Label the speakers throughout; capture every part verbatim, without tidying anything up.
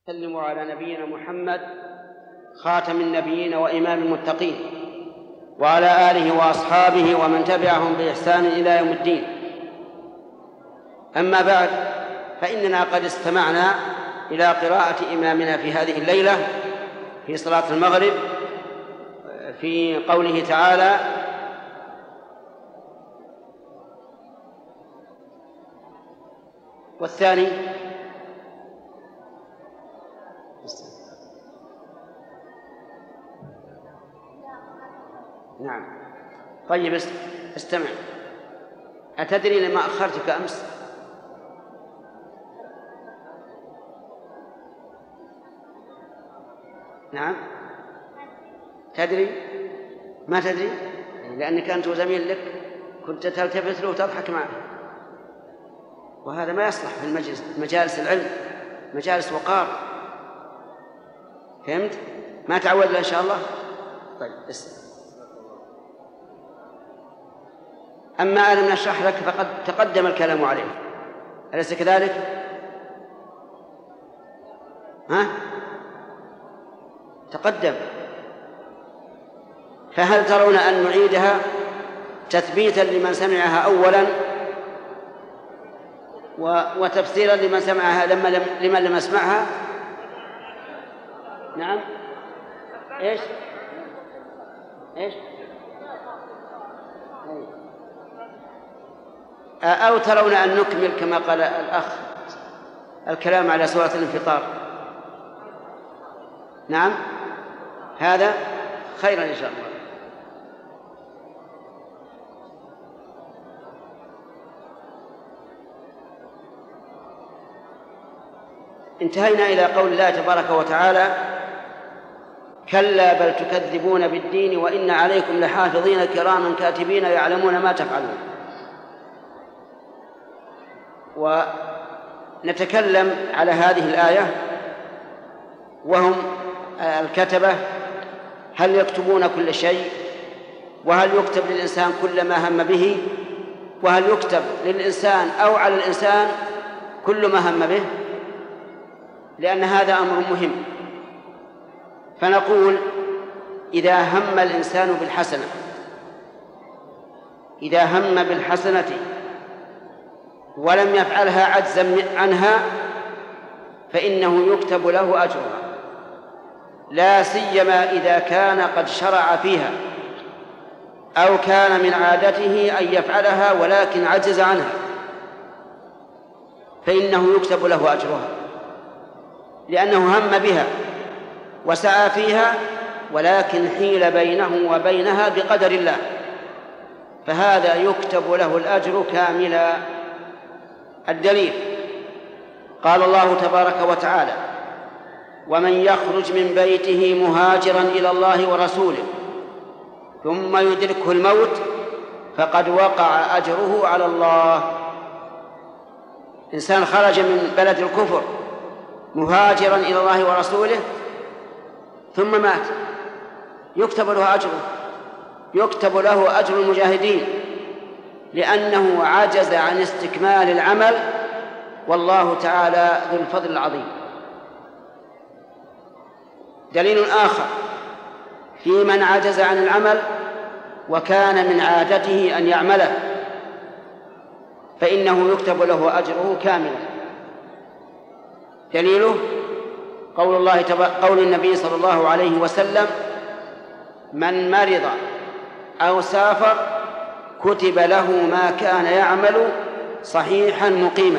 Speaker 1: سلموا على نبينا محمد خاتم النبيين وإمام المتقين وعلى آله وأصحابه ومن تبعهم بإحسان إلى يوم الدين. أما بعد، فإننا قد استمعنا إلى قراءة إمامنا في هذه الليلة في صلاة المغرب في قوله تعالى: والثاني نعم. طيب استمع. أتدري لما أخرتك أمس؟ نعم تدري؟ ما تدري؟ لأنك أنت وزميل لك كنت تلتفت له وتضحك معه، وهذا ما يصلح في المجلس مجالس العلم، مجالس وقار. فهمت؟ ما تعود له إن شاء الله. طيب اسمع. أما أنا نشرح لك فقد تقدم الكلام عليه، أليس كذلك؟ ها؟ تقدم. فهل ترون أن نعيدها تثبيتا لمن سمعها أولا وتفسيرا لمن سمعها لما لم لمن لم يسمعها؟ نعم. إيش؟ إيش؟ أو ترون أن نكمل كما قال الأخ الكلام على سورة الانفطار؟ نعم، هذا خيرا إن شاء الله. انتهينا إلى قول الله تبارك وتعالى: كلا بل تكذبون بالدين وإن عليكم لحافظين كراما كاتبين يعلمون ما تفعلون. ونتكلم على هذه الآية وهم الكتبة، هل يكتبون كل شيء؟ وهل يكتب للإنسان كل ما هم به؟ وهل يكتب للإنسان أو على الإنسان كل ما هم به؟ لأن هذا أمر مهم. فنقول: إذا هم الإنسان بالحسنة إذا هم بالحسنة ولم يفعلها عجزا عنها فإنه يكتب له أجرها، لا سيما إذا كان قد شرع فيها أو كان من عادته أن يفعلها ولكن عجز عنها، فإنه يكتب له أجرها، لأنه هم بها وسعى فيها ولكن حيل بينه وبينها بقدر الله، فهذا يكتب له الأجر كاملا. الدليل: قال الله تبارك وتعالى: ومن يخرج من بيته مهاجرا إلى الله ورسوله ثم يدركه الموت فقد وقع أجره على الله. إنسان خرج من بلد الكفر مهاجرا إلى الله ورسوله ثم مات، يكتب له أجره، يكتب له أجر المجاهدين، لأنه عجز عن استكمال العمل، والله تعالى ذو الفضل العظيم. دليل آخر في من عجز عن العمل وكان من عادته أن يعمله، فإنه يكتب له أجره كاملا. دليله قول الله تبارك قول النبي صلى الله عليه وسلم: من مرض أو سافر كتب له ما كان يعمل صحيحا مقيما.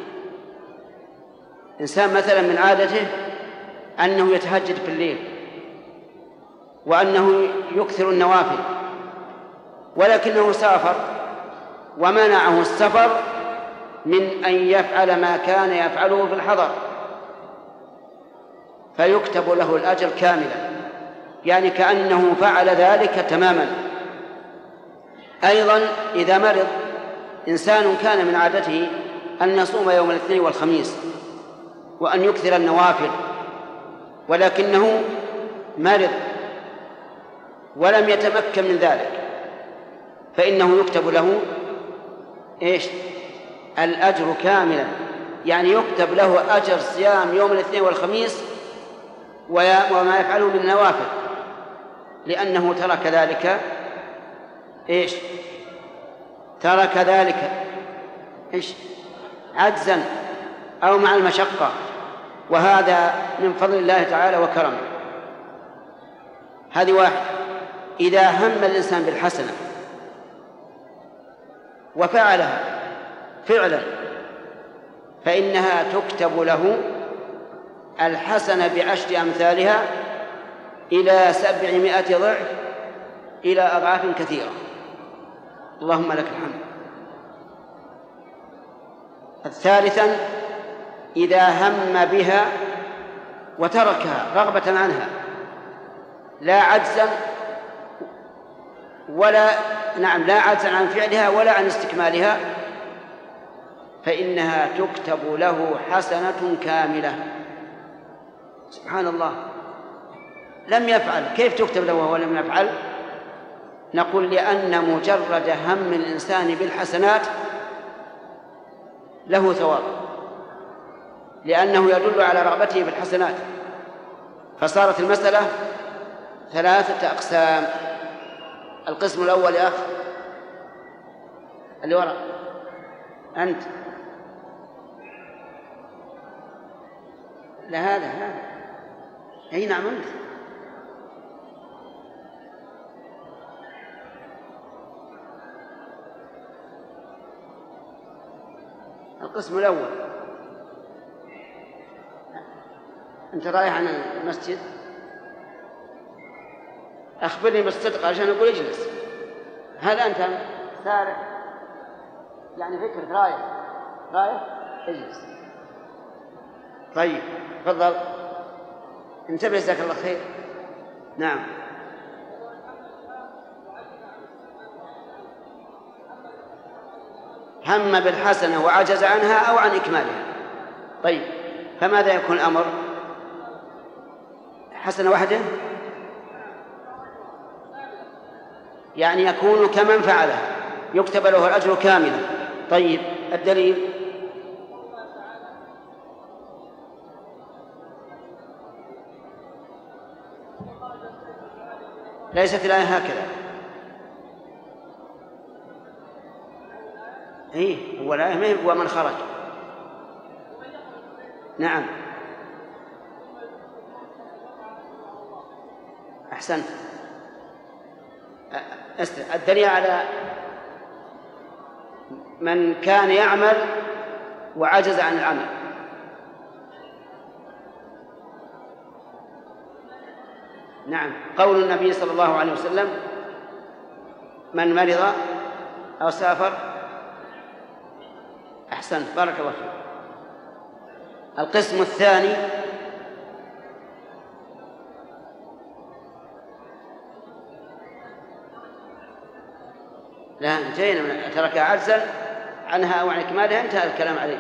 Speaker 1: إنسان مثلا من عادته أنه يتهجد في الليل وأنه يكثر النوافل، ولكنه سافر ومنعه السفر من أن يفعل ما كان يفعله في الحضر، فيكتب له الأجر كاملا، يعني كأنه فعل ذلك تماما. أيضا إذا مرض إنسان كان من عادته أن يصوم يوم الاثنين والخميس وأن يكثر النوافل، ولكنه مرض ولم يتمكن من ذلك، فإنه يكتب له إيش؟ الأجر كاملا، يعني يكتب له أجر صيام يوم الاثنين والخميس وما يفعله من النوافل، لأنه ترك ذلك إيش؟ ترك ذلك إيش؟ عجزا أو مع المشقة، وهذا من فضل الله تعالى وكرمه. هذه واحد. إذا هم الإنسان بالحسنة وفعلها فعلا فإنها تكتب له الحسنة بعشر أمثالها إلى سبعمائة ضعف إلى أضعاف كثيرة. اللهم لك الحمد. الثالثا إذا هم بها وتركها رغبة عنها لا عجزا ولا نعم لا عجزا عن فعلها ولا عن استكمالها فإنها تكتب له حسنة كاملة. سبحان الله، لم يفعل، كيف تكتب له وهو لم يفعل؟ نقول لأن مجرد هم الإنسان بالحسنات له ثواب، لأنه يدل على رغبته في الحسنات. فصارت المسألة ثلاثة أقسام. القسم الأول يا أخ اللي وراء أنت، لا هذا هذا أي نعم أنت. القسم الأول أنت رايح عن المسجد، أخبرني بالصدق عشان أقول اجلس. هذا أنت سارع يعني فكرة رايح رايح اجلس. طيب تفضل انتبه جزاك الله خير. نعم هم بالحسنة وعجز عنها أو عن إكمالها. طيب فماذا يكون الأمر؟ حسنة واحدة يعني يكون كمن فعلها يكتب له الأجر كاملا. طيب الدليل؟ ليست الآية هكذا. إيه هو الآية ما هو من خرج. نعم أحسنت. الدليل على من كان يعمل وعجز عن العمل. نعم قول النبي صلى الله عليه وسلم من مرض أو سافر. أحسنت بارك الله فيك. القسم الثاني لا انتهينا من ترك عجزا عنها أو عن إكمالها انتهى الكلام عليه.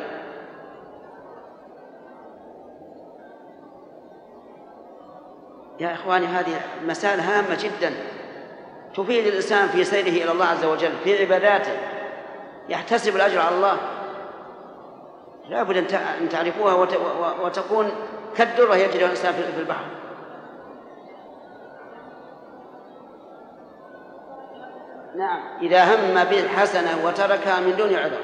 Speaker 1: يا إخواني هذه مسألة هامة جدا تفيد الإنسان في سيره إلى الله عز وجل في عباداته، يحتسب الأجر على الله. لا بد أن تعرفوها وتكون كالدرة يجري الإنسان في البحر. نعم إذا هم بالحسنة وتركها من دون عذر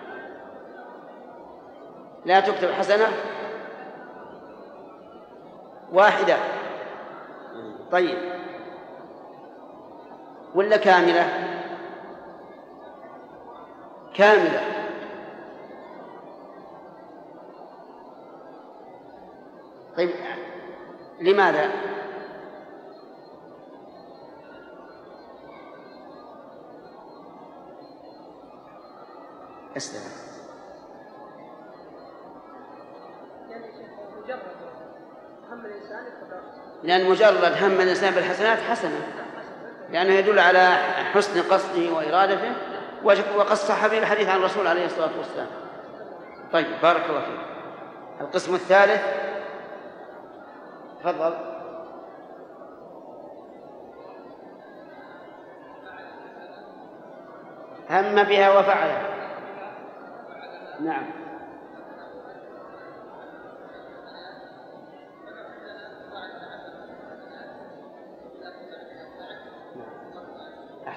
Speaker 1: لا تكتب حسنة واحدة. طيب ولا كاملة؟ كاملة. طيب لماذا؟ أسلم. لأن مجرد هم الإنسان بالحسنات حسنة، لأنه يدل على حسن قصده وإرادته، وقد صح به الحديث عن الرسول عليه الصلاة والسلام. طيب بارك الله فيك. القسم الثالث تفضل. هم بها وفعلها. نعم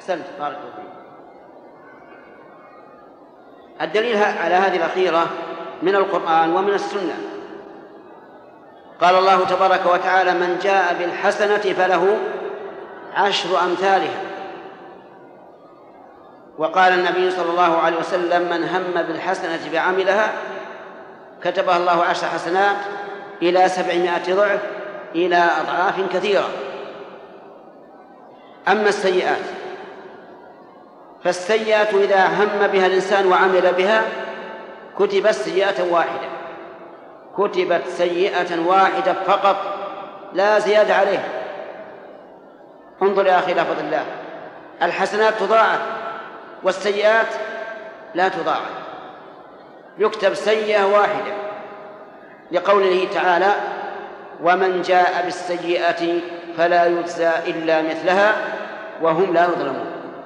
Speaker 1: أحسنت بارك الله فيك. الدليل على هذه الأخيرة من القرآن ومن السنة. قال الله تبارك وتعالى: من جاء بالحسنة فله عشر أمثالها. وقال النبي صلى الله عليه وسلم: من هم بالحسنة فعملها كتبها الله عشر حسنات إلى سبعمائة ضعف إلى أضعاف كثيرة. أما السيئات فالسيئات إذا هم بها الإنسان وعمل بها كتبت سيئة واحدة، كتبت سيئة واحدة فقط لا زيادة عليها. انظر يا أخي لفظ الله: الحسنات تضاعف والسيئات لا تضاعف، يكتب سيئة واحدة، لقوله تعالى: ومن جاء بالسيئة فلا يجزى إلا مثلها وهم لا يظلمون.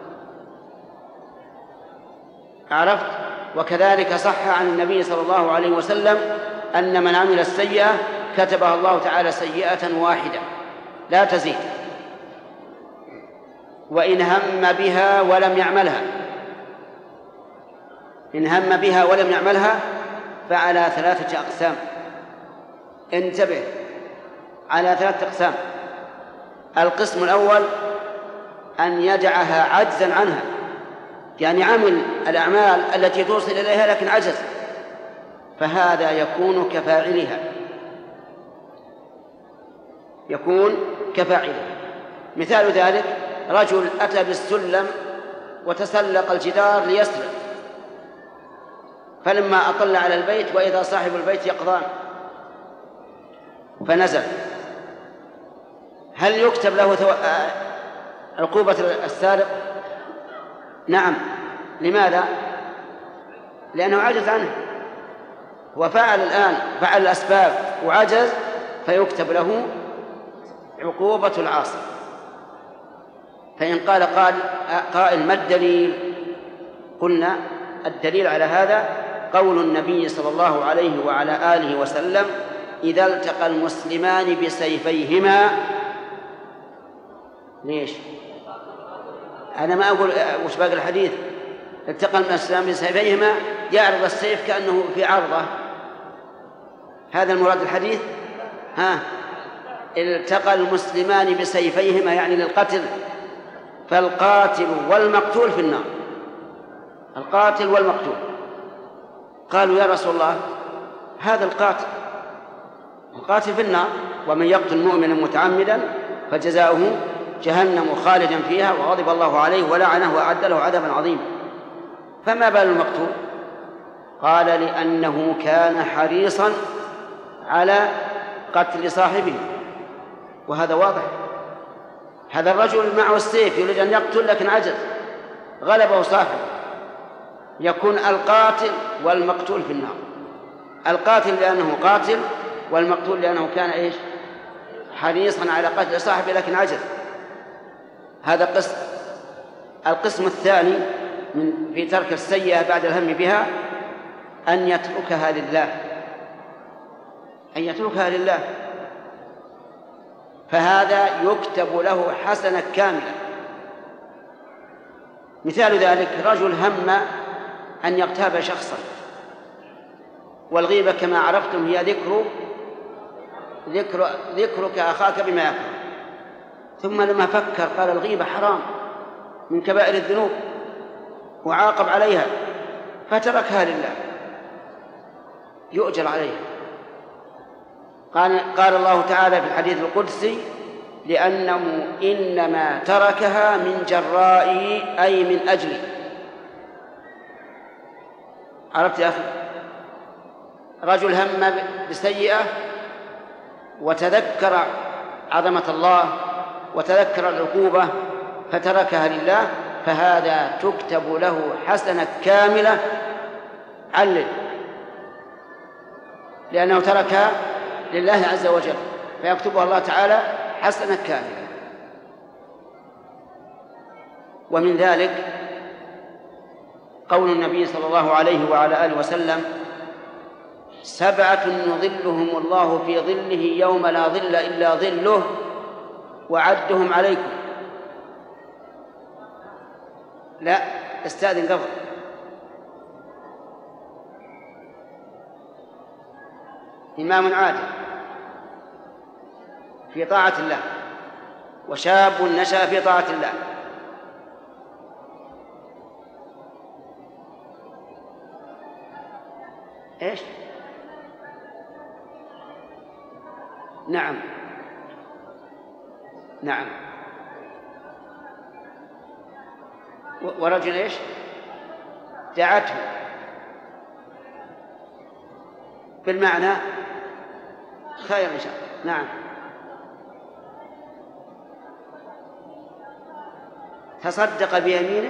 Speaker 1: عرفت؟ وكذلك صح عن النبي صلى الله عليه وسلم أن من عمل السيئة كتبها الله تعالى سيئة واحدة لا تزيد، وإن هم بها ولم يعملها، إن هم بها ولم يعملها فعلى ثلاثة أقسام. انتبه، على ثلاثة أقسام. القسم الأول أن يدعها عجزا عنها، يعني عمل الأعمال التي توصل إليها لكن عجز، فهذا يكون كفاعلها، يكون كفاعلها. مثال ذلك: رجل أتى بالسلم وتسلق الجدار ليسرق، فلما أطل على البيت وإذا صاحب البيت يقظان فنزل، هل يكتب له عقوبة السارق؟ نعم. لماذا؟ لأنه عجز عنه، وفعل الآن فعل الأسباب وعجز، فيكتب له عقوبة العاصي. فإن قال قال قائل: ما الدليل؟ قلنا: الدليل على هذا قول النبي صلى الله عليه وعلى آله وسلم: إذا التقى المسلمان بسيفيهما. ليش؟ أنا ما أقول وش باقي الحديث. التقى المسلمان بسيفيهما يعرض السيف كأنه في عرضه، هذا المراد الحديث. ها، التقى المسلمان بسيفيهما يعني للقتل، فالقاتل والمقتول في النار، القاتل والمقتول. قالوا: يا رسول الله، هذا القاتل القاتل في النار، ومن يقتل مؤمنا متعمدا فجزاؤه جهنم خالدا فيها وغضب الله عليه ولعنه وأعد له عذابا عظيما، فما بال المقتول؟ قال: لأنه كان حريصا على قتل صاحبه. وهذا واضح، هذا الرجل معه السيف يريد أن يقتل لكن عجز، غلبه صاحبه، يكون القاتل والمقتول في النار. القاتل لأنه قاتل، والمقتول لأنه كان إيش؟ حريصا على قتل صاحبه لكن عجز. هذا قسم. القسم الثاني من في ترك السيئة بعد الهم بها أن يتركها لله، أن يتركها لله، فهذا يكتب له حسنة كاملة. مثال ذلك: رجل هم أن يغتاب شخصا، والغيبة كما عرفتم هي ذكر ذكر ذكرك أخاك بما يكره، ثم لما فكر قال: الغيبة حرام من كبائر الذنوب وعاقب عليها، فتركها لله، يؤجر عليها. قال, قال الله تعالى في الحديث القدسي: لأنه إنما تركها من جرائي، أي من أجلي. عرفت يا أخي؟ رجل هم بسيئة وتذكر عظمة الله وتذكر العقوبة فتركها لله، فهذا تكتب له حسنة كاملة. علل، لأنه تركها لله عز وجل، فيكتبها الله تعالى حسنة كاملة. ومن ذلك قول النبي صلى الله عليه وعلى آله وسلم: سبعة يظلهم الله في ظله يوم لا ظل إلا ظله، وعدهم عليكم: لا، استأذن قبل. إمام عادل في طاعة الله، وشاب نشأ في طاعة الله. إيش؟ نعم نعم. ورجل إيش؟ دعته بالمعنى خير إن شاء الله. نعم. تصدق بيمينه،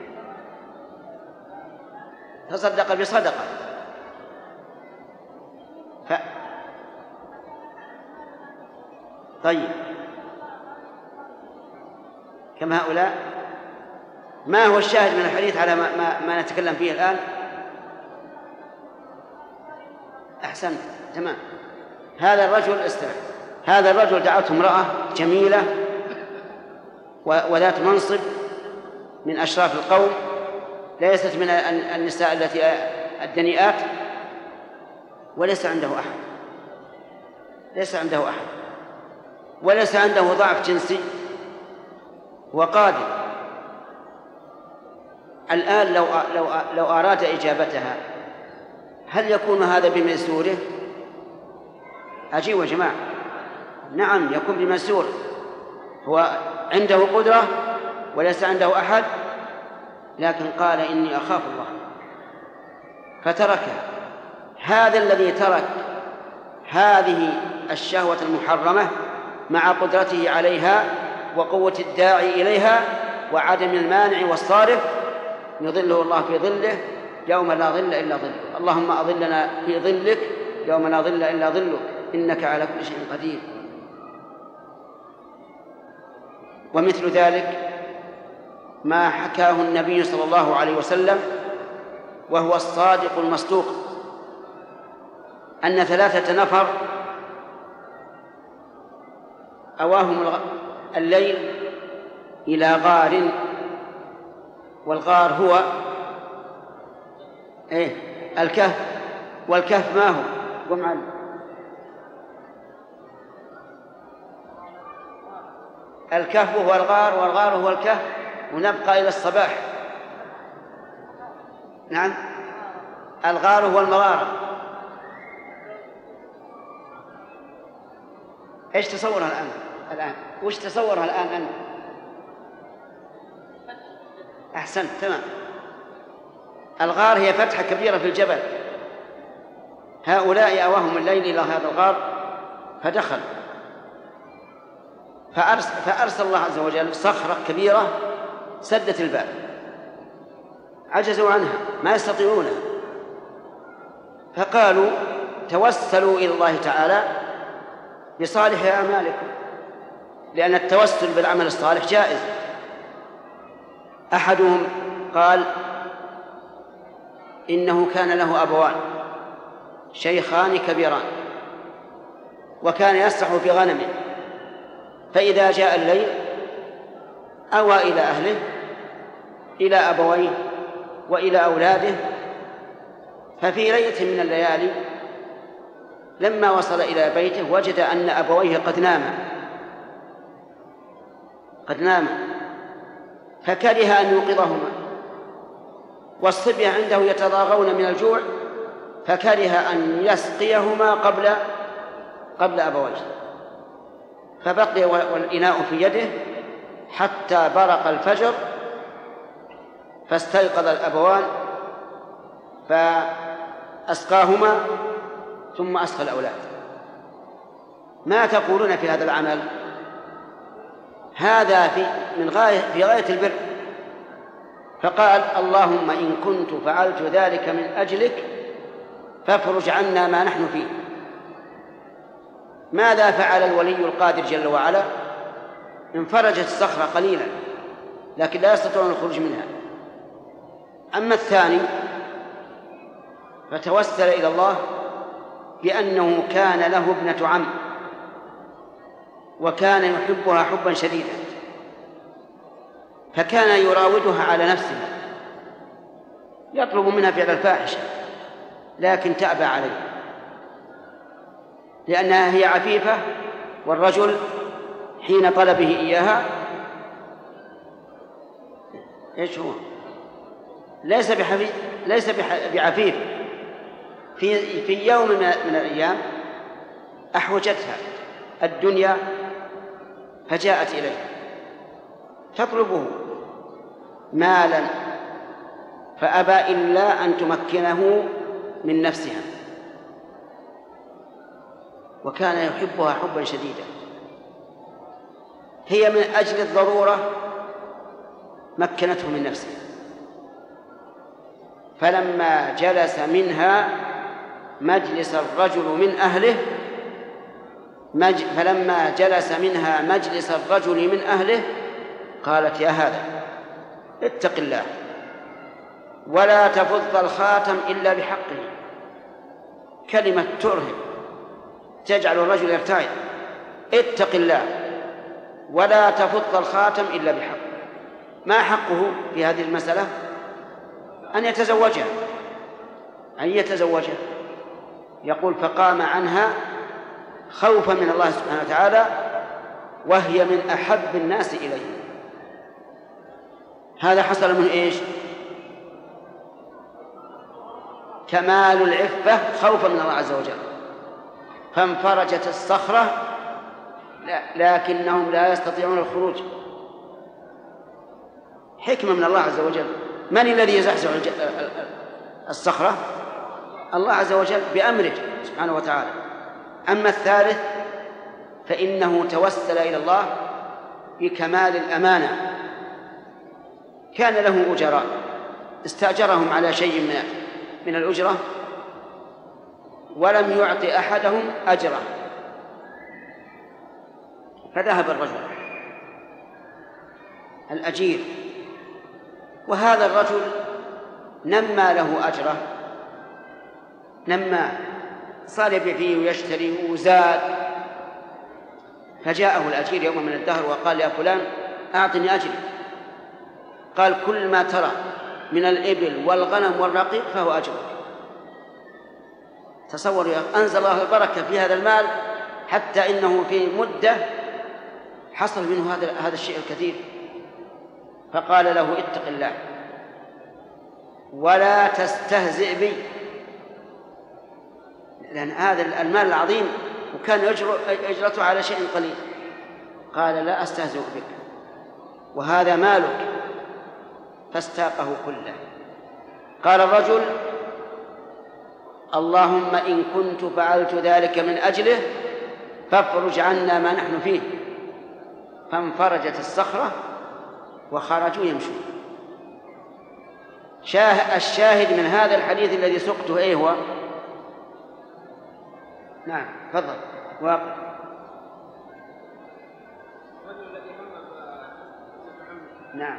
Speaker 1: تصدق بصدقة. ف... طيب، كما هؤلاء. ما هو الشاهد من الحديث على ما, ما, ما نتكلم فيه الآن؟ أحسنت، تمام. هذا الرجل استمع، هذا الرجل دعته امرأة جميلة وذات منصب من أشراف القوم، ليست من النساء التي الدنيئات، وليس عنده أحد، ليس عنده أحد، وليس عنده ضعف جنسي، وقادر. الآن لو لو لو أراد إجابتها هل يكون هذا بميسوره؟ أجيبوا يا جماعة. نعم، يكون بميسوره. هو عنده قدرة وليس عنده أحد، لكن قال إني أخاف الله فتركها. هذا الذي ترك هذه الشهوة المحرمة مع قدرته عليها وقوة الداعي إليها وعدم المانع والصارف يظله الله في ظله يوم لا ظل إلا ظله. اللهم أظلنا في ظلك يوم لا ظل إلا ظلك إنك على كل شيء قدير. ومثل ذلك ما حكاه النبي صلى الله عليه وسلم وهو الصادق المصدوق، أن ثلاثة نفر أواهم الليل إلى غار، والغار هو إيه؟ الكهف. والكهف ما هو؟ قم عنه. الكهف هو الغار والغار هو الكهف، ونبقى إلى الصباح. نعم، الغار هو المغارة. إيش تصورها الآن؟ الآن وش تصورها الآن أنت؟ أحسنت، تمام. الغار هي فتحة كبيرة في الجبل. هؤلاء أواهم الليل إلى هذا الغار فدخل، فأرسل, فأرسل الله عز وجل صخرة كبيرة سدت الباب، عجزوا عنها، ما يستطيعونها. فقالوا توسلوا إلى الله تعالى بصالح أعمالكم، لأن التوسل بالعمل الصالح جائز. أحدهم قال إنه كان له أبوان شيخان كبيران، وكان يسرح في غنمه، فإذا جاء الليل أوى إلى أهله، إلى أبويه وإلى أولاده. ففي ليلة من الليالي لما وصل إلى بيته وجد أن أبويه قد ناما قد ناما فكره أن يوقظهما، والصبية عنده يتضاغون من الجوع، فكره أن يسقيهما قبل قبل أبويه، فبقي والإناء في يده حتى برق الفجر، فاستيقظ الأبوان فأسقاهما ثم أسقى الأولاد. ما تقولون في هذا العمل؟ هذا في من غاية في غاية البر. فقال اللهم إن كنت فعلت ذلك من أجلك فافرج عنا ما نحن فيه. ماذا فعل الولي القادر جل وعلا؟ انفرجت الصخرة قليلا لكن لا يستطيعون الخروج منها. أما الثاني فتوسل إلى الله بأنه كان له ابنة عم وكان يحبها حبا شديدا، فكان يراودها على نفسها، يطلب منها فعل الفاحشة لكن تأبى عليه لأنها هي عفيفة، والرجل حين طلبه إياها إيش هو؟ ليس بحفيف، ليس بعفيف. في في يوم من الأيام أحوجتها الدنيا فجاءت إليه تطلبه مالا فأبى إلا أن تمكنه من نفسها، وكان يحبها حبا شديدا. هي من أجل الضرورة مكنته من نفسه، فلما جلس منها مجلس الرجل من أهله مج... فلما جلس منها مجلس الرجل من أهله قالت: يا هذا اتق الله ولا تفض الخاتم إلا بحقه. كلمة ترهب تجعل الرجل يرتعد. اتق الله ولا تفض الخاتم إلا بحقه. ما حقه في هذه المسألة؟ أن يتزوجها، أن يتزوجها. يقول: فقام عنها خوفا من الله سبحانه وتعالى وهي من أحب الناس إليه. هذا حصل من إيش؟ كمال العفة خوفا من الله عز وجل. فانفرجت الصخرة لكنهم لا يستطيعون الخروج. حكمة من الله عز وجل. من الذي يزحزح الصخرة؟ الله عز وجل بأمره سبحانه وتعالى. أما الثالث فإنه توسل إلى الله بكمال الأمانة. كان له أجراء استأجرهم على شيء من من الأجرة ولم يعطي أحدهم أجره، فذهب الرجل الأجير، وهذا الرجل نمى له أجره، نمى، صار يبيع فيه ويشتري وزاد. فجاءه الأجير يوم من الدهر وقال: يا فلان أعطني أجري. قال: كل ما ترى من الإبل والغنم والرقيق فهو أجرك. تصور يا أخي، أنزل الله البركة في هذا المال حتى إنه في مدة حصل منه هذا هذا الشيء الكثير. فقال له: اتق الله ولا تستهزئ بي، لأن هذا المال العظيم وكان أجرته على شيء قليل. قال: لا أستهزئ بك وهذا مالك. فاستاقه كله. قال الرجل: اللهم إن كنت فعلت ذلك من أجله فافرج عنا ما نحن فيه. فانفرجت الصخرة وخرجوا يمشون. الشاهد من هذا الحديث الذي سقته إيه هو؟ نعم تفضل. واقع نعم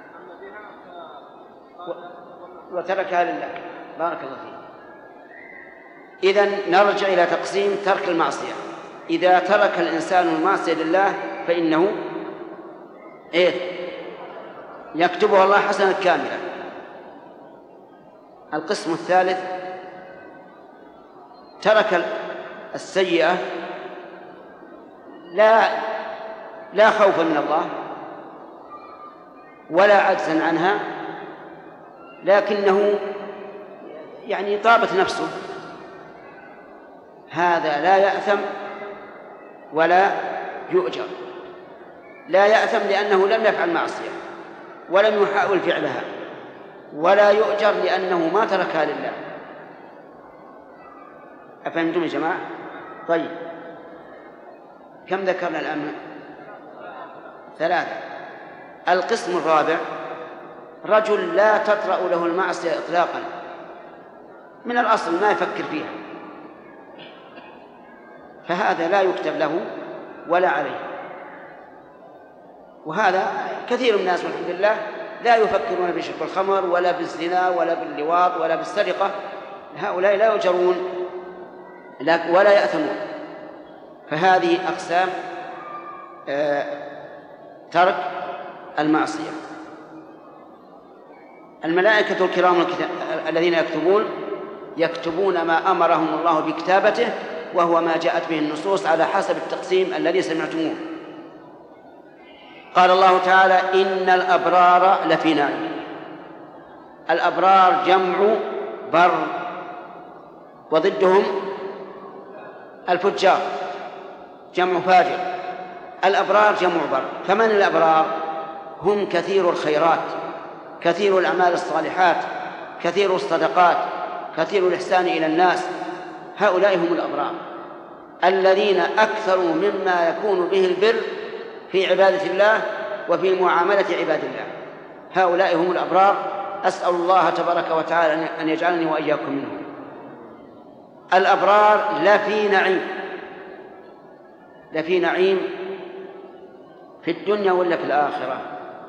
Speaker 1: وتركها لله. بارك الله فيك. إذن نرجع إلى تقسيم ترك المعصية. إذا ترك الإنسان المعصية لله فإنه إيه؟ يكتبها الله حسنة كاملة. القسم الثالث ترك السيئة لا لا خوفا من الله ولا عجزا عنها، لكنه يعني طابت نفسه. هذا لا يأثم ولا يؤجر. لا يأثم لأنه لم يفعل معصية ولم يحاول فعلها، ولا يؤجر لأنه ما تركها لله. أفهمتم يا جماعة؟ طيب، كم ذكرنا الآن؟ ثلاثة. القسم الرابع رجل لا تطرأ له المعصية إطلاقا، من الأصل ما يفكر فيها، فهذا لا يكتب له ولا عليه. وهذا كثير من الناس والحمد لله لا يفكرون بشرب الخمر ولا بالزنا ولا باللواط ولا بالسرقة. هؤلاء لا يؤجرون ولا يأثمون. فهذه أقسام ترك المعصية. الملائكة الكرام الذين يكتبون يكتبون ما أمرهم الله بكتابته، وهو ما جاءت به النصوص على حسب التقسيم الذي سمعتموه. قال الله تعالى: إن الأبرار لفي نعيم. الأبرار جمع بر، وضدهم الفجار جمع فاجر. الأبرار جمع بر. فمن الأبرار؟ هم كثير الخيرات، كثير الأعمال الصالحات، كثير الصدقات، كثير الإحسان إلى الناس. هؤلاء هم الأبرار الذين أكثروا مما يكون به البر في عبادة الله وفي معاملة عباد الله. هؤلاء هم الأبرار. أسأل الله تبارك وتعالى أن يجعلني وإياكم منهم. الأبرار لفي نعيم. لفي نعيم في الدنيا ولا في الآخرة؟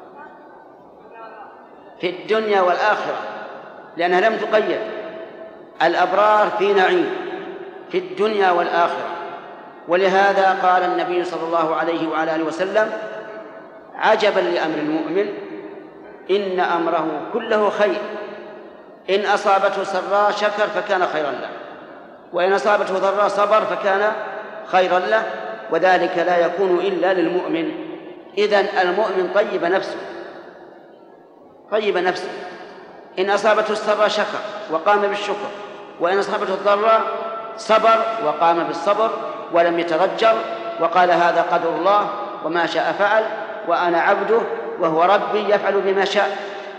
Speaker 1: في الدنيا والآخرة، لأنها لم تقيد. الأبرار في نعيم في الدنيا والآخرة. ولهذا قال النبي صلى الله عليه وعلى آله وسلم: عجبا لأمر المؤمن إن أمره كله خير، إن أصابته سراء شكر فكان خيرا له، وإن أصابته ضراء صبر فكان خيرا له، وذلك لا يكون إلا للمؤمن. إذن المؤمن طيب نفسه طيب نفسه إن أصابته السراء شكر وقام بالشكر، وإن أصابته الضراء صبر وقام بالصبر ولم يتضجر، وقال: هذا قدر الله وما شاء فعل، وأنا عبده وهو ربي يفعل بما شاء.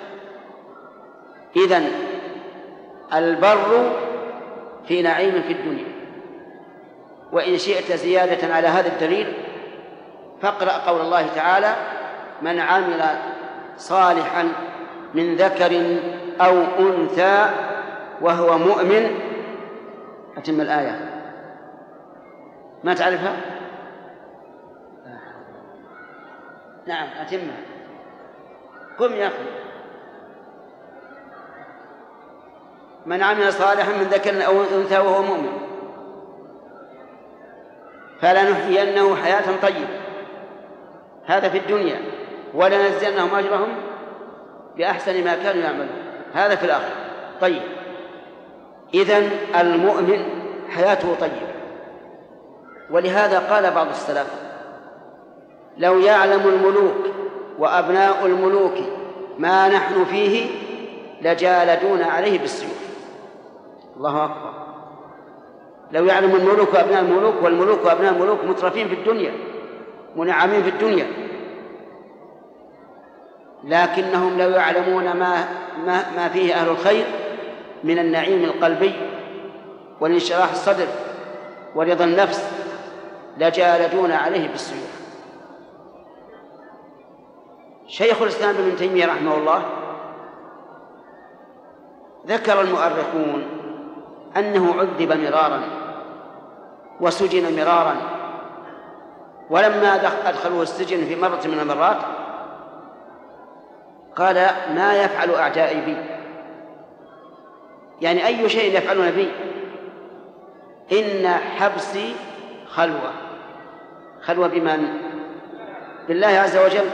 Speaker 1: إذن البر في نعيم في الدنيا. وإن شئت زيادة على هذا الدليل فاقرأ قول الله تعالى: من عمل صالحا من ذكر أو أنثى وهو مؤمن. أتم الآية. ما تعرفها؟ نعم أتمها. قم يا أخي. من عمل صالحا من ذكر أو أنثى وهو مؤمن فلنحيينه حياة طيبة. هذا في الدنيا، ولنجزينهم أجرهم بأحسن ما كانوا يعملون. هذا في الآخرة. طيب، إذن المؤمن حياته طيبة. ولهذا قال بعض السلف: لو يعلم الملوك وأبناء الملوك ما نحن فيه لجالدون عليه بالسيوف. الله أكبر. لو يعلم الملوك وأبناء الملوك، والملوك وأبناء الملوك مترفين في الدنيا، منعمين في الدنيا، لكنهم لو يعلمون ما, ما, ما فيه أهل الخير من النعيم القلبي والانشراح الصدر ورضا النفس لجالدون عليه بالسيوف. شيخ الإسلام ابن تيمية رحمه الله ذكر المؤرخون أنه عذب مرارا وسجن مرارا، ولما أدخلوه السجن في مرة من المرات قال: ما يفعل أعدائي بي؟ يعني أي شيء يفعلون بي؟ إن حبسي خلوة. خلوة بمن؟ بالله عز وجل.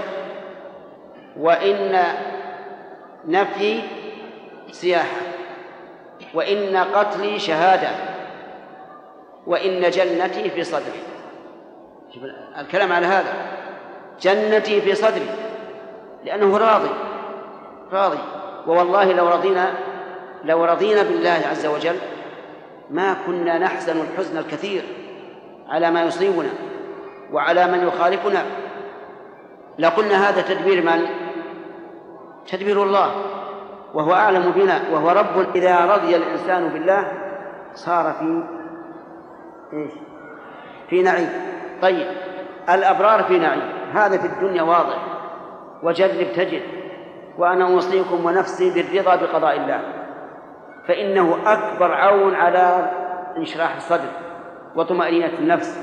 Speaker 1: وإن نفي سياحة، وإن قتلي شهادة، وإن جنتي في صدري. الكلام على هذا، جنتي في صدري، لأنه راضي راضي. ووالله لو رضينا لو رضينا بالله عز وجل ما كنا نحزن الحزن الكثير على ما يصيبنا وعلى من يخالفنا. لقلنا هذا تدبير من؟ تدبير الله، وهو أعلم بنا وهو رب. إذا رضي الإنسان بالله صار في إيش؟ في نعيم. طيب، الأبرار في نعيم، هذا في الدنيا واضح، وجرب تجد. وأنا أوصيكم ونفسي بالرضا بقضاء الله، فإنه أكبر عون على انشراح الصدر وطمأنينة النفس.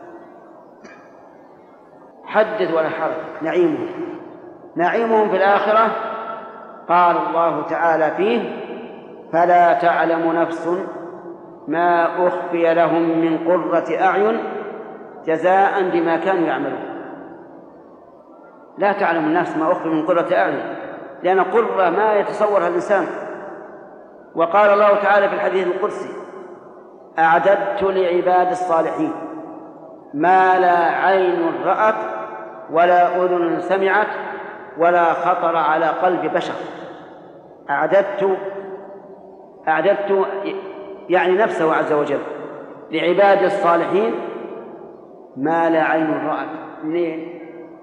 Speaker 1: حدث ولا حرج. نعيمهم نعيمهم في الآخرة. قال الله تعالى فيه: فلا تعلم نفس ما أخفي لهم من قرة أعين جزاء بما كانوا يعملون. لا تعلم النفس ما أخفي من قرة أعين، لأن قرة ما يتصورها الإنسان. وقال الله تعالى في الحديث القدسي: أعددت لعباد الصالحين ما لا عين رأت ولا أذن سمعت ولا خطر على قلب بشر. أعددت أعددت يعني نفسه عز وجل لعباد الصالحين ما لا عين رأت. منين؟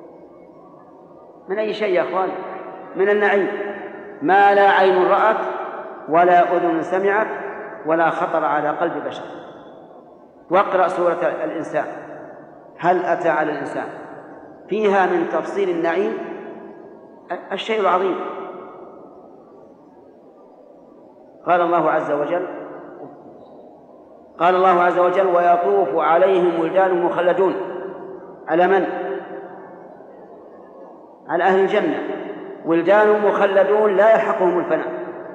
Speaker 1: من أي شيء يا أخوان؟ من النعيم. ما لا عين رأت ولا أذن سمعت ولا خطر على قلب بشر. واقرأ سورة الإنسان، هل أتى على الإنسان، فيها من تفصيل النعيم الشيء العظيم. قال الله عز وجل قال الله عز وجل: ويطوف عليهم ولدان مخلدون. على من؟ على أهل الجنة. ولدان مخلدون لا يلحقهم الفناء،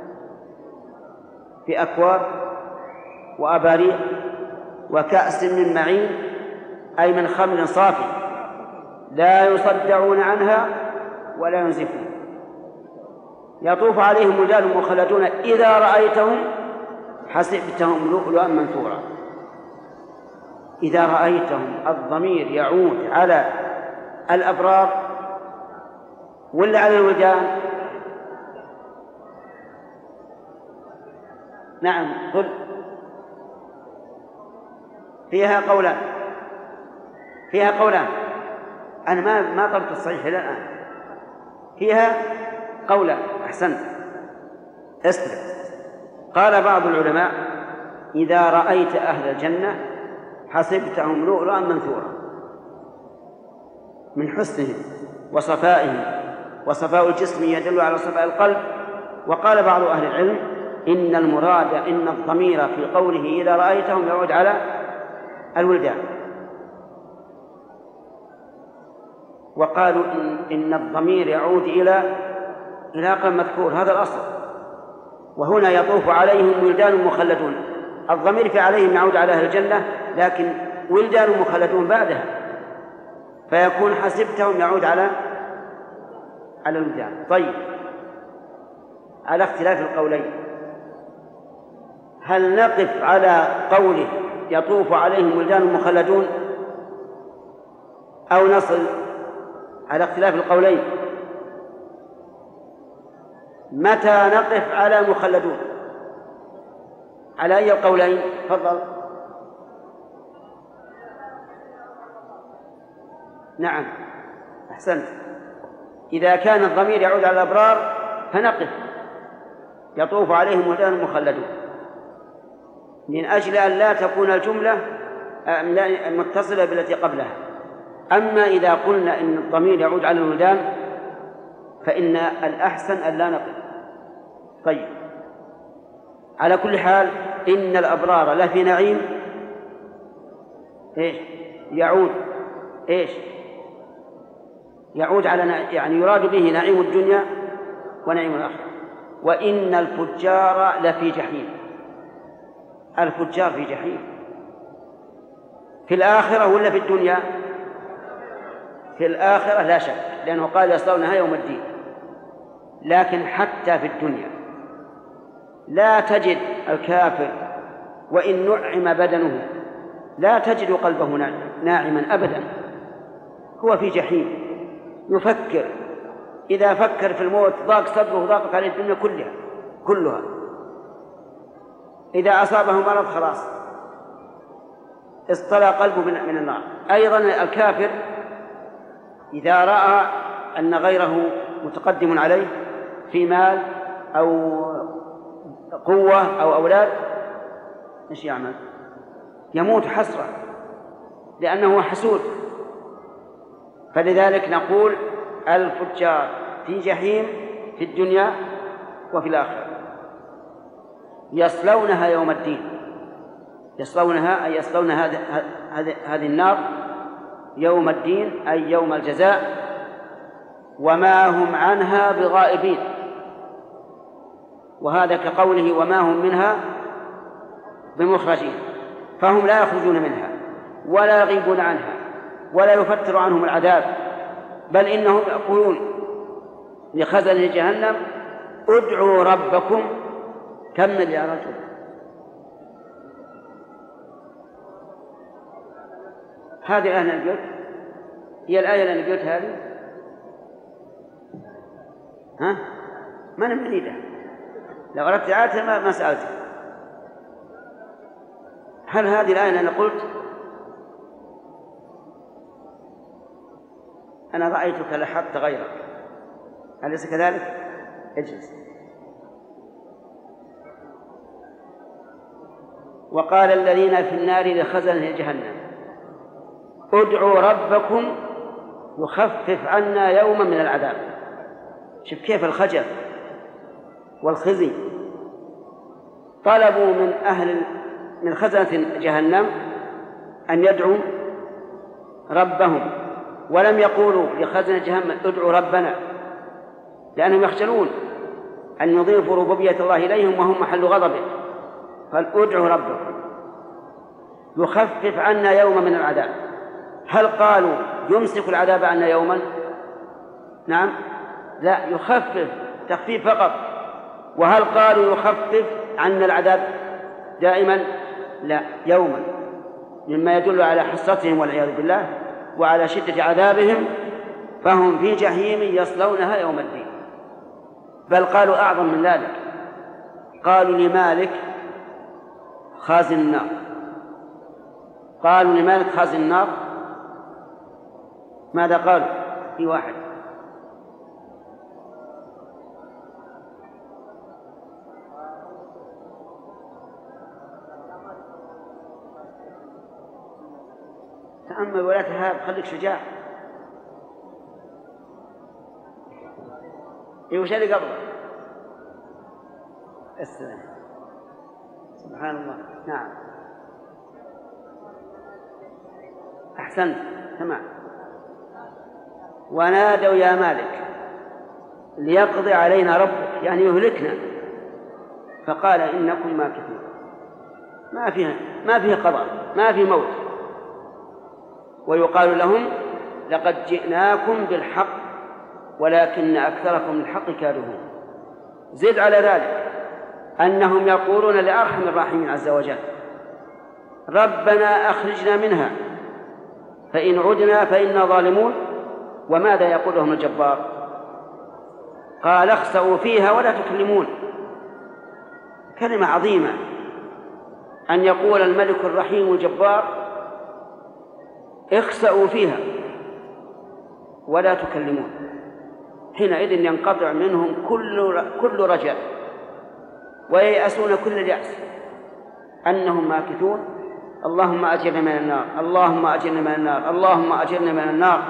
Speaker 1: في أكواب وأباريق وكأس من معين، أي من خمر صافي، لا يصدعون عنها ولا ينزفون. يطوف عليهم ولدان مخلدون إذا رأيتهم حسبتهم لؤلؤا منثورا. إذا رأيتهم الضمير يعود على الأبرار ولا على الولدان؟ نعم، قل. فيها قولان فيها قولان أنا ما ما طلبت الصحيح إلى الآن. فيها قولان. أحسنت، اسمع. قال بعض العلماء: إذا رأيت أهل الجنة حسبتهم لؤلؤا منثورا، من حسنهم وصفائهم، وصفاء الجسم يدل على صفاء القلب. وقال بعض أهل العلم: إن المراد إن الضمير في قوله إذا رأيتهم يعود على الولدان. وقالوا إن, إن الضمير يعود إلى إلى قبل مذكور، هذا الأصل. وهنا يطوف عليهم ولدان مخلدون، الضمير في عليهم يعود على أهل الجنة، لكن ولدان مخلدون بعدها، فيكون حسبتهم يعود على على الولدان. طيب، على اختلاف القولين، هل نقف على قوله يطوف عليهم ولدان مخلدون أو نصل؟ على اختلاف القولين، متى نقف على مخلدون؟ على أي القولين؟ تفضل. نعم، أحسنت. إذا كان الضمير يعود على الأبرار فنقف يطوف عليهم ولدان مخلدون، من أجل أن لا تكون الجملة متصلة بالتي قبلها. أما إذا قلنا إن الضمير يعود على الولدان فإن الأحسن أن لا نقف. طيب، على كل حال إن الأبرار لفي نعيم إيش يعود إيش يعود على يعني يراد به نعيم الدنيا ونعيم الآخرة. وإن الفجار لفي جحيم، الفجار في جحيم في الآخرة ولا في الدنيا؟ في الآخرة لا شك، لأنه قال يصلونها يوم الدين. لكن حتى في الدنيا لا تجد الكافر وإن نعم بدنه لا تجد قلبه ناعما أبدا، هو في جحيم يفكر، إذا فكر في الموت ضاق صدره، ضاقت عليه الدنيا كلها كلها إذا أصابه مرض خلاص اصطلى قلبه من النار. أيضا الكافر إذا رأى أن غيره متقدم عليه في مال أو قوة أو أولاد، إيش يعمل؟ يموت حسرة، لأنه حسود. فلذلك نقول الفجار في جحيم في الدنيا وفي الآخرة، يصلونها يوم الدين. يصلونها أي يصلون هذه النار يوم الدين، أي يوم الجزاء، وما هم عنها بغائبين. وهذا كقوله وما هم منها بمخرجين، فهم لا يخرجون منها ولا يغيبون عنها ولا يفتر عنهم العذاب، بل إنهم يقولون لخزن جهنم ادعوا ربكم. كمل يا رجل. هذه الآية اللي قلت هي الآية اللي قلت هذه. ها ما أنا مريدة، لو أردت آية ما, ما سألت. هل هذه الآية اللي أنا قلت أنا رأيتك لحقت غيرك، أليس كذلك؟ اجلس. وقال الذين في النار لخزنة جهنم ادعوا ربكم يخفف عنا يوما من العذاب. شوف كيف الخجل والخزي. طلبوا من أهل من خزنة جهنم أن يدعوا ربهم، ولم يقولوا لخزنة جهنم ادعوا ربنا، لأنهم يخجلون أن يضيفوا ربوبية الله إليهم وهم محل غضبه. قال ادعوا ربكم يخفف عنا يوما من العذاب. هل قالوا يمسك العذاب عنا يوما؟ نعم، لا، يخفف تخفيف فقط. وهل قالوا يخفف عنا العذاب دائما؟ لا، يوما، مما يدل على حسرتهم والعياذ بالله وعلى شدة عذابهم، فهم في جحيم يصلونها يوم الدين. بل قالوا أعظم من ذلك، قالوا لمالك خازن النار. قالوا لمالك خازن النار. ماذا قالوا؟ في واحد تأمل ولا تهاب، خليك شجاع. إيه وش اللي قبله؟ السلام. سبحان الله. نعم أحسنت، تمام. ونادوا يا مالك ليقضي علينا ربك، يعني يهلكنا. فقال إنكم ماكثون. ما فيها ما فيه قضاء، ما فيه موت. ويقال لهم لقد جئناكم بالحق ولكن أكثركم للحق كارهون. زد على ذلك أنهم يقولون لأرحم الراحمين عز وجل ربنا أخرجنا منها فإن عدنا فإنا ظالمون. وماذا يقول لهم الجبار؟ قال اخسئوا فيها ولا تكلمون. كلمة عظيمة أن يقول الملك الرحيم الجبار اخسئوا فيها ولا تكلمون. حينئذ ينقطع منهم كل كل رجاء وييأسون كل اليأس أنهم ماكثون. اللهم أجرنا من النار، اللهم أجرنا من النار، اللهم أجرنا من النار.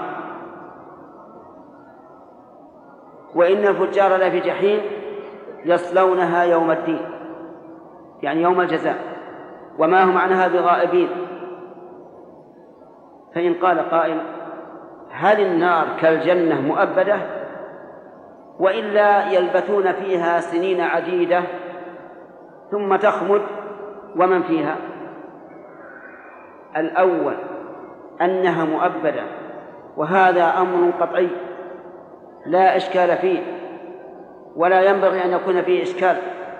Speaker 1: وإن الفجار لفي جحيم يصلونها يوم الدين، يعني يوم الجزاء، وما هم عنها بغائبين. فإن قال قائل هل النار كالجنة مؤبدة وإلا يلبثون فيها سنين عديدة ثم تخمد ومن فيها؟ الأول أنها مؤبدة، وهذا أمر قطعي لا إشكال فيه ولا ينبغي أن يكون فيه إشكال،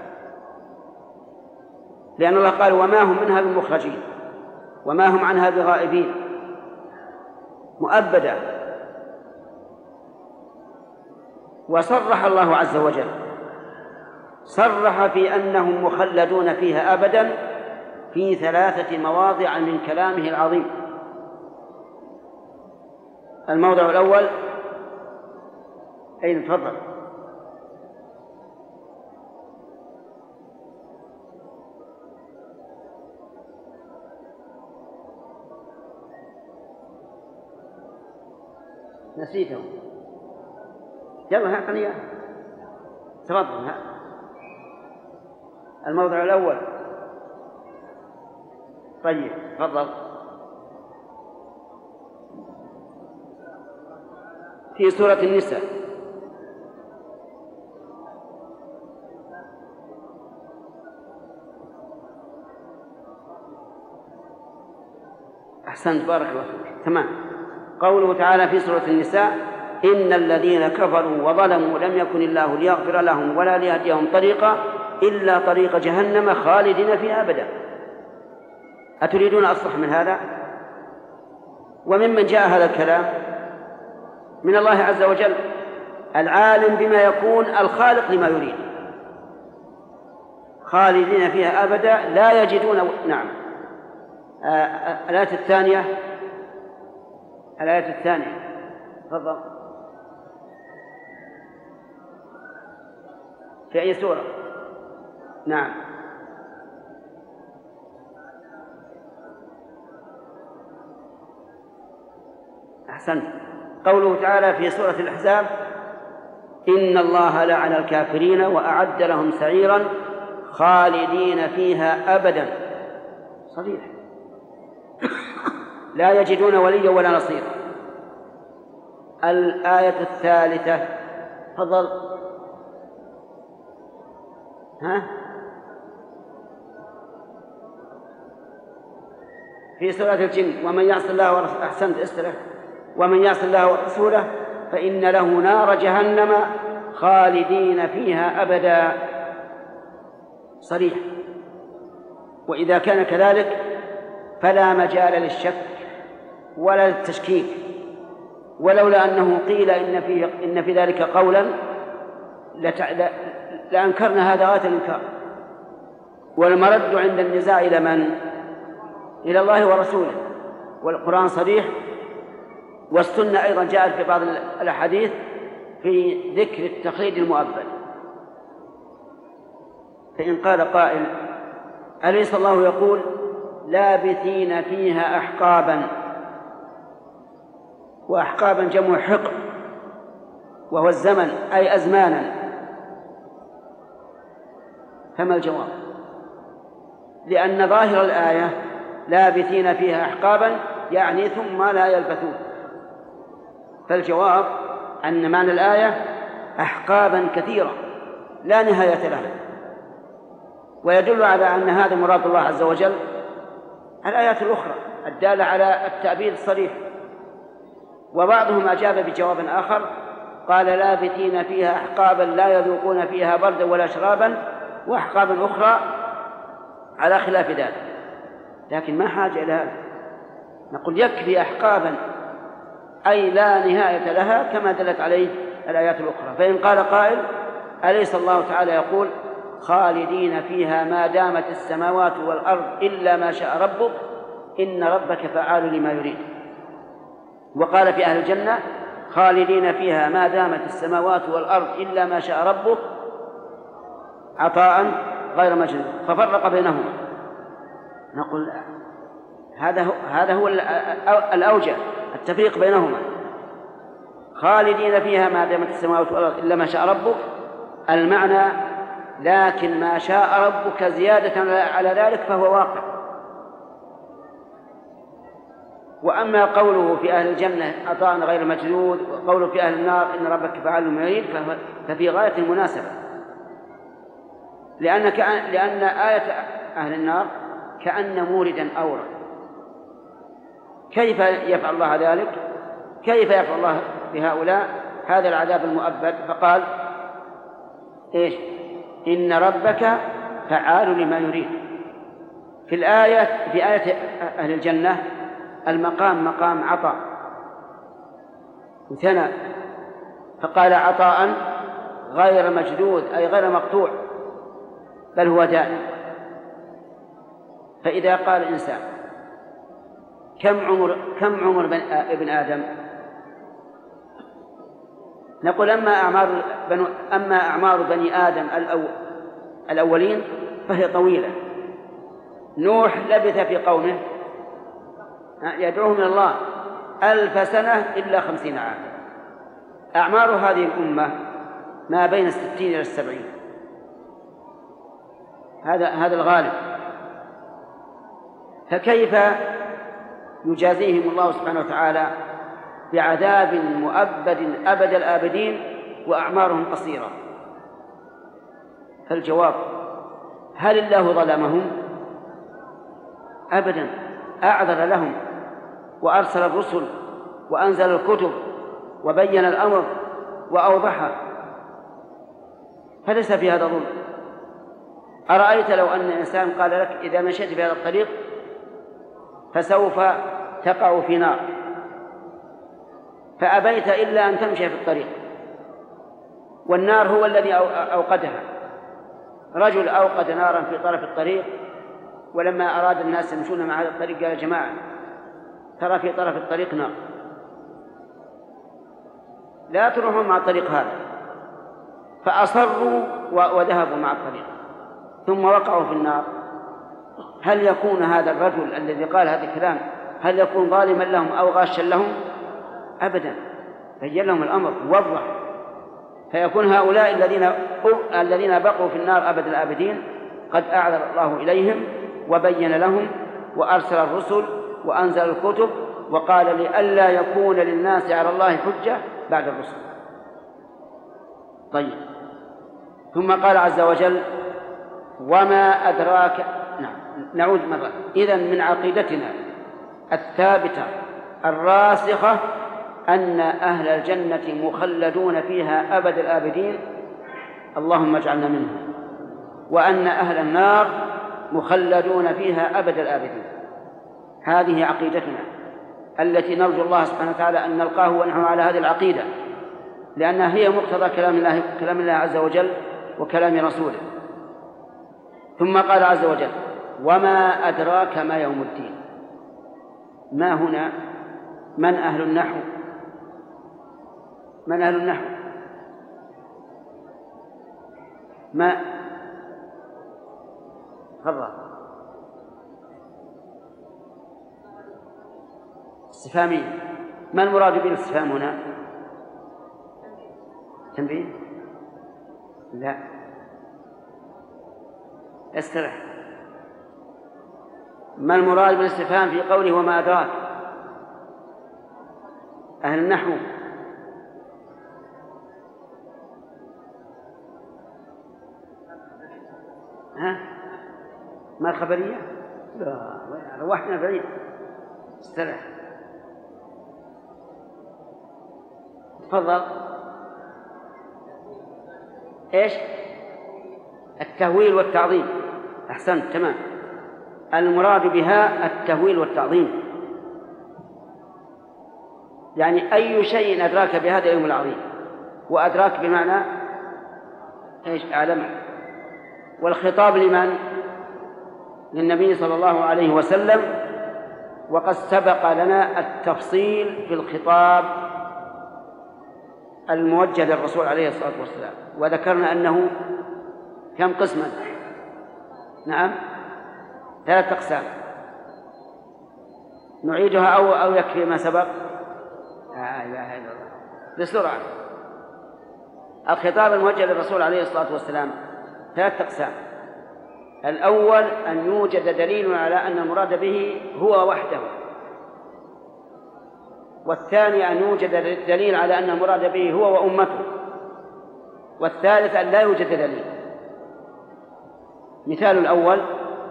Speaker 1: لأن الله قال وما هم منها بمخرجين وما هم عنها بغائبين. مؤبدة. وصرح الله عز وجل صرح في أنهم مخلدون فيها أبدا في ثلاثة مواضع من كلامه العظيم. الموضع الأول أين؟ تفضل. نسيته. يلا أعطني إياه. تفضل. ها. الموضع الأول. طيب تفضل. في سورة النساء. أحسنت، بارك الله فيك. تمام. قوله تعالى في سورة النساء إن الذين كفروا وظلموا لم يكن الله ليغفر لهم ولا ليهديهم طريقا إلا طريق جهنم خالدين فيها أبدا. أتريدون أصلح من هذا؟ وممن جاء هذا الكلام من الله عز وجل العالم بما يكون الخالق لما يريد، خالدين فيها أبدا لا يجدون و... نعم. الآية الثانية الآية الثانية تفضل. في أي سورة؟ نعم. أحسنت. قوله تعالى في سورة الأحزاب إن الله لعن الكافرين وأعد لهم سعيرا خالدين فيها أبدا. صريح، لا يجدون وليا ولا نصيرا. الآية الثالثة تفضل. ها؟ في سورة الجن ومن يعص الله ورسوله أحسنت استرح ومن يعص الله ورسوله فإن له نار جهنم خالدين فيها أبدا. صريح. وإذا كان كذلك فلا مجال للشك ولا للتشكيك، ولولا أنه قيل إن في, إن في ذلك قولا لأنكرنا هذا غاية الإنكار. والمرد عند النزاع إلى من؟ إلى الله ورسوله، والقرآن صريح، والسنة أيضا جاءت في بعض الأحاديث في ذكر التقليد المؤبد. فإن قال قائل أليس الله يقول لابثين فيها أحقابا، وأحقابا جمع حقب وهو الزمن أي أزمانا، فما الجواب؟ لأن ظاهر الآية لابثين فيها أحقابا يعني ثم لا يلبثون، فالجواب أن معنى الآية أحقابا كثيرة لا نهاية لها. ويدل على أن هذا مراد الله عز وجل الآيات الأخرى الدالة على التعبير الصريح. وبعضهم أجاب بجواب آخر قال لابثين فيها أحقابا لا يذوقون فيها بردا ولا شرابا، وأحقابا أخرى على خلاف ذلك، لكن ما حاجة إلى هذا. نقول يكفي أحقابا أي لا نهاية لها كما دلت عليه الآيات الأخرى. فإن قال قائل أليس الله تعالى يقول خالدين فيها ما دامت السماوات والأرض إلا ما شاء ربك إن ربك فعال لما يريد، وقال في أهل الجنة خالدين فيها ما دامت السماوات والأرض إلا ما شاء ربك عطاء غير مجنون، ففرق بينهما. نقول هذا هو هذا هو الأوجه التفريق بينهما. خالدين فيها ما دامت السماوات والأرض إلا ما شاء ربك، المعنى لكن ما شاء ربك زيادة على ذلك فهو واقع. وأما قوله في أهل الجنة عطاء غير مجدود، وقوله في أهل النار إن ربك فعال لما يريد، ففي غاية المناسبة، لأن كأن لأن آية أهل النار كأن موردا أورد. كيف يفعل الله ذلك؟ كيف يفعل الله بهؤلاء هذا العذاب المؤبد؟ فقال إيش؟ إن ربك فعال لما يريد. في الآية في آية أهل الجنة المقام مقام عطاء وثنى، فقال عطاء غير مجدود أي غير مقطوع بل هو دائم. فإذا قال الإنسان كم عمر كم عمر ابن آدم؟ نقول أما أعمار بنو أما أعمار بني آدم الأو الأولين فهي طويلة. نوح لبث في قومه يدعوهم إلى الله ألف سنة إلا خمسين عاما. أعمار هذه الأمة ما بين الستين إلى السبعين، هذا هذا الغالب. فكيف يجازيهم الله سبحانه وتعالى بعذاب مؤبد أبد الآبدين وأعمارهم قصيرة؟ فالجواب هل الله ظلمهم؟ أبدا، أعذر لهم وأرسل الرسل وأنزل الكتب وبين الأمر وأوضحه، فليس في هذا ظلم. أرأيت لو أن الإنسان قال لك إذا مشيت في هذا الطريق فسوف تقع في نار، فأبيت إلا أن تمشي في الطريق، والنار هو الذي أوقدها. رجل أوقد نارا في طرف الطريق، ولما أراد الناس يمشون مع هذا الطريق قال يا جماعة ترى في طرف الطريق نار، لا تروحون مع الطريق هذا، فأصروا وذهبوا مع الطريق ثم وقعوا في النار. هل يكون هذا الرجل الذي قال هذا الكلام هل يكون ظالما لهم أو غاشا لهم؟ أبدا، بين لهم الأمر ووضح، فيكون هؤلاء الذين الذين بقوا في النار أبد الآبدين قد أعذر الله إليهم وبين لهم وأرسل الرسل وأنزل الكتب وقال لئلا يكون للناس على الله حجة بعد الرسل. طيب، ثم قال عز وجل وما أدراك. نعم، نعود مرة. إذن من عقيدتنا الثابتة الراسخة أن أهل الجنة مخلدون فيها أبد الآبدين، اللهم اجعلنا منهم، وأن أهل النار مخلدون فيها أبد الآبدين. هذه عقيدتنا التي نرجو الله سبحانه وتعالى أن نلقاه ونحن على هذه العقيدة، لأنها هي مقتضى كلام الله, كلام الله عز وجل وكلام رسوله. ثم قال عز وجل وما أدراك ما يوم الدين. ما هنا من أهل النحو؟ من أهل النحو؟ ما تفضل. استفهامية. ما المراد بالاستفهام هنا؟ تنبيه؟ لا، استرح. ما المراد بالاستفهام في قوله وما أدراك؟ أهل النحو. ها؟ ما الخبرية؟ لا، روحنا بعيد. استرح. تفضل. إيش؟ التهويل والتعظيم. أحسنت، تمام. المراد بها التهويل والتعظيم، يعني أي شيء أدراك بهذا اليوم العظيم. وأدراك بمعنى إيش؟ أعلم. والخطاب لمن؟ للنبي صلى الله عليه وسلم، وقد سبق لنا التفصيل في الخطاب الموجه للرسول عليه الصلاة والسلام، وذكرنا أنه كم قسما؟ نعم، ثلاث أقسام. نعيدها أو أو يكفي ما سبق؟ لا إله إلا الله. بسرعة. الخطاب الموجه للرسول عليه الصلاة والسلام ثلاث أقسام. الأول أن يوجد دليل على أن المراد به هو وحده، والثاني أن يوجد دليل على أن المراد به هو وأمته، والثالث أن لا يوجد دليل. مثال الأول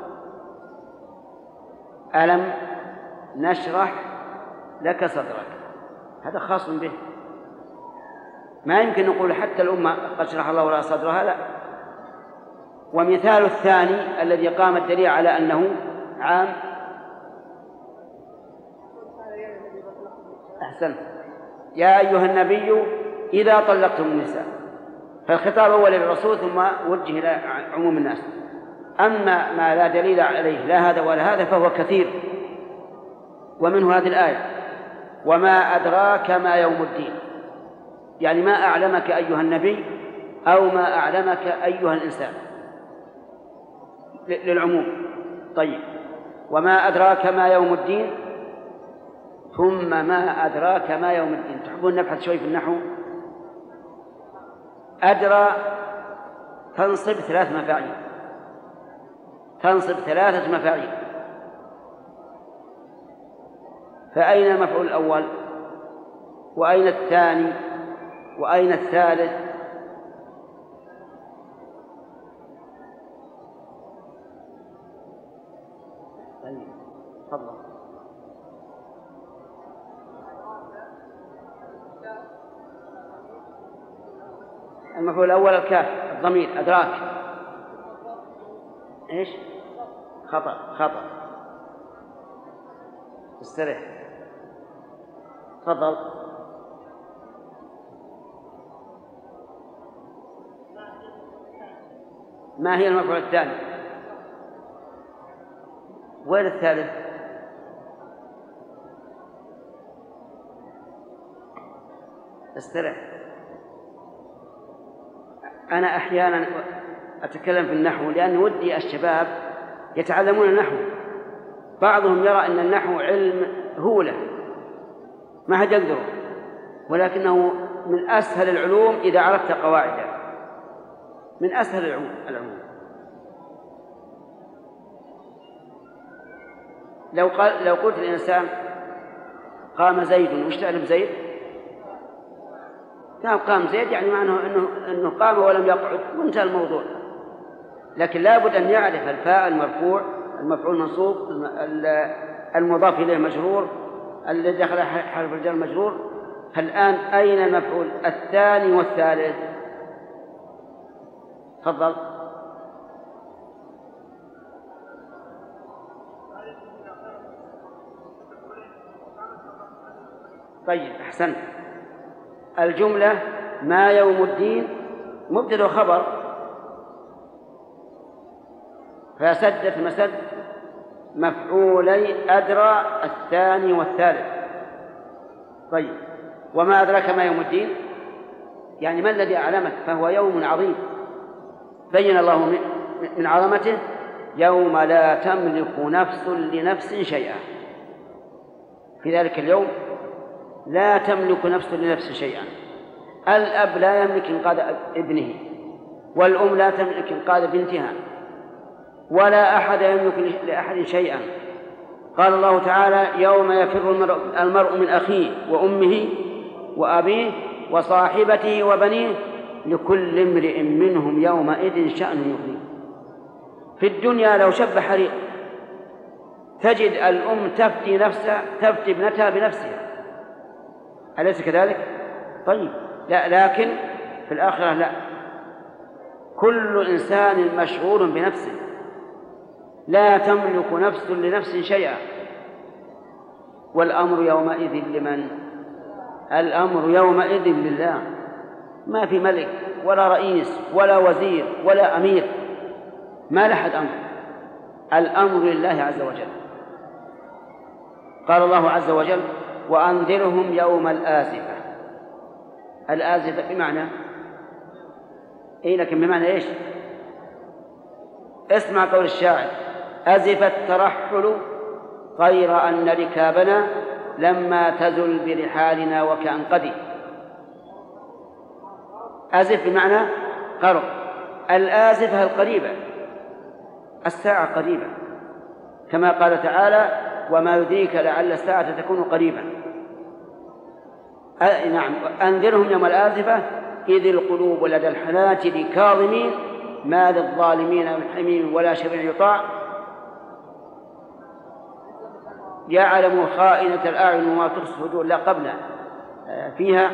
Speaker 1: ألم نشرح لك صدرك، هذا خاص به، ما يمكن نقول حتى الأمة قد شرح الله لها صدرها، لا. ومثال الثاني الذي قام الدليل على أنه عام. أحسن. يا أيها النبي إذا طلقتم النساء، فالخطاب أول للرسول ثم وجه إلى عموم الناس. أما ما لا دليل عليه لا هذا ولا هذا فهو كثير، ومنه هذه الآية وما أدراك ما يوم الدين، يعني ما أعلمك أيها النبي أو ما أعلمك أيها الإنسان، للعموم. طيب، وما أدراك ما يوم الدين ثم ما أدراك ما يوم الدين. تحبون نبحث شوي في النحو؟ أدرى تنصب ثلاث مفاعيل، تنصب ثلاثة مفاعيل، فأين المفعول الأول؟ وأين الثاني؟ وأين الثالث؟ تفضل. المفعول الأول الكاف الضمير أدراك. إيش؟ خطأ خطأ. استرح. تفضل. ما هي المفعول الثاني؟ وين الثالث؟ استرح. أنا أحيانا أتكلم في النحو لأن ودي الشباب يتعلمون النحو. بعضهم يرى أن النحو علم هولة ما حد يقدره، ولكنه من أسهل العلوم إذا عرفت قواعده، من أسهل العلوم. لو قال لو قلت الإنسان قام زيد وش تعلم زيد؟ قام قام زيد يعني معناه إنه إنه قام ولم يقعد وانتهى الموضوع. لكن لابد أن يعرف الفاعل مرفوع، المفعول منصوب، المضاف إليه مجرور، الذي دخل حرف الجر مجرور. الآن أين المفعول الثاني والثالث؟ تفضل. طيب أحسنت. الجملة ما يوم الدين مبتدأ وخبر، فسدت مسد مفعولي أدرى الثاني والثالث. طيب وما أدراك ما يوم الدين؟ يعني ما الذي أعلمك؟ فهو يوم عظيم بين الله من عظمته يوم لا تملك نفس لنفس شيئا. في ذلك اليوم لا تملك نفس لنفس شيئا. الأب لا يملك إنقاذ ابنه، والأم لا تملك إنقاذ بنتها، ولا أحد يملك لأحد شيئا. قال الله تعالى يوم يفر المرء من أخيه وأمه وأبيه وصاحبته وبنيه لكل امرئ منهم يومئذ شأن يغنيه. في الدنيا لو شب حريق تجد الأم تفتي نفسها تفتي ابنتها بنفسها، أليس كذلك؟ طيب لا، لكن في الآخرة لا، كل إنسان مشغول بنفسه، لا تملك نفس لنفس شيئا. والأمر يومئذ لمن؟ الأمر يومئذ لله. ما في ملك ولا رئيس ولا وزير ولا أمير، ما لحد أمر، الأمر لله عز وجل. قال الله عز وجل وأنذرهم يوم الآزفة. الآزفة بمعنى إيه؟ لكن بمعنى إيش؟ اسمع قول الشاعر أزف الترحل غير أن ركابنا لما تزل برحالنا وكأن قدي. أزف بمعنى قرب، الآزفة القريبة، الساعة قريبة، كما قال تعالى وما يدريك لعل الساعة تكون قريبا. أه نعم. أنذرهم يوم الآزفة إذ القلوب لدى الحناجر كاظمين ما للظالمين من حميم ولا شفيع يطاع يعلم خائنة الأعين وما تخفي الصدور. لا قبل فيها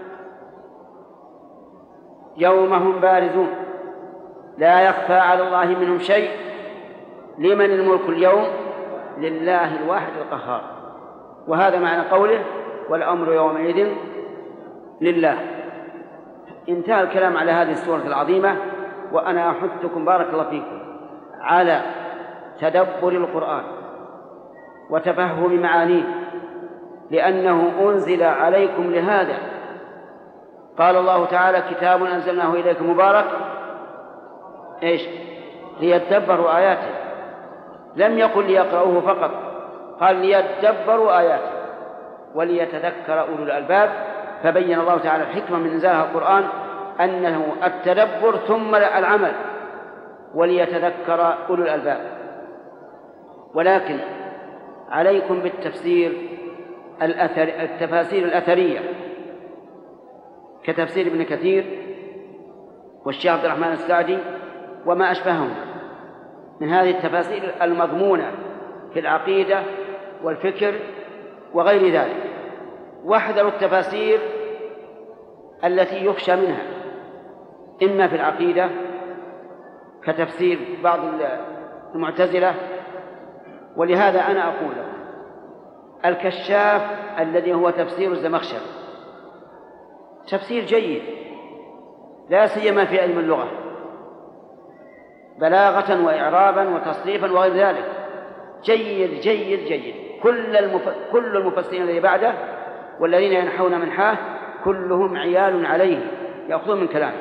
Speaker 1: يوم هم بارزون لا يخفى على الله منهم شيء لمن الملك اليوم لله الواحد القهار. وهذا معنى قوله والأمر يومئذ لله. انتهى الكلام على هذه السورة العظيمة، وأنا أحثكم بارك الله فيكم على تدبر القرآن وتفهم معانيه، لأنه أنزل عليكم لهذا. قال الله تعالى كتاب أنزلناه إليكم مبارك إيش؟ ليتدبروا آياته. لم يقل ليقرأوه فقط، قال ليتدبروا آياته وليتذكر أولو الألباب. فبين الله تعالى الحكمة من إنزال القرآن أنه التدبر ثم العمل وليتذكر أولو الألباب. ولكن عليكم بالتفسير الأثر التفاسير الأثرية كتفسير ابن كثير والشيخ عبد الرحمن السعدي وما أشبههم من هذه التفاسير المضمونة في العقيدة والفكر وغير ذلك. واحذروا التفاسير التي يخشى منها إما في العقيدة كتفسير بعض المعتزلة، ولهذا أنا أقول الكشاف الذي هو تفسير الزمخشري تفسير جيد لا سيما في علم اللغة، بلاغة وإعرابا وتصريفا وغير ذلك، جيد جيد جيد. كل المف... كل المفسرين الذي بعده والذين ينحون منحاه كلهم عيال عليه يأخذون من كلامه،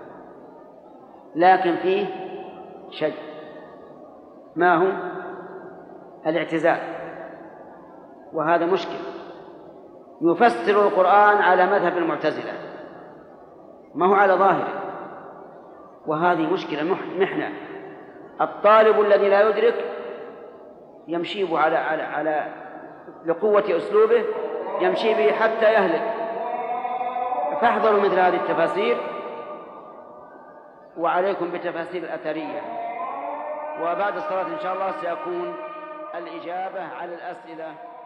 Speaker 1: لكن فيه شيء، ما هو؟ الاعتزال، وهذا مشكل. يفسر القرآن على مذهب المعتزلة ما هو على ظاهره، وهذه مشكلة محنة. الطالب الذي لا يدرك يمشي على على على لقوة أسلوبه يمشي به حتى يهلك. فاحذروا مثل هذه التفاسير، وعليكم بتفاسير الأثرية. وبعد الصلاة إن شاء الله سيكون الإجابة على الأسئلة.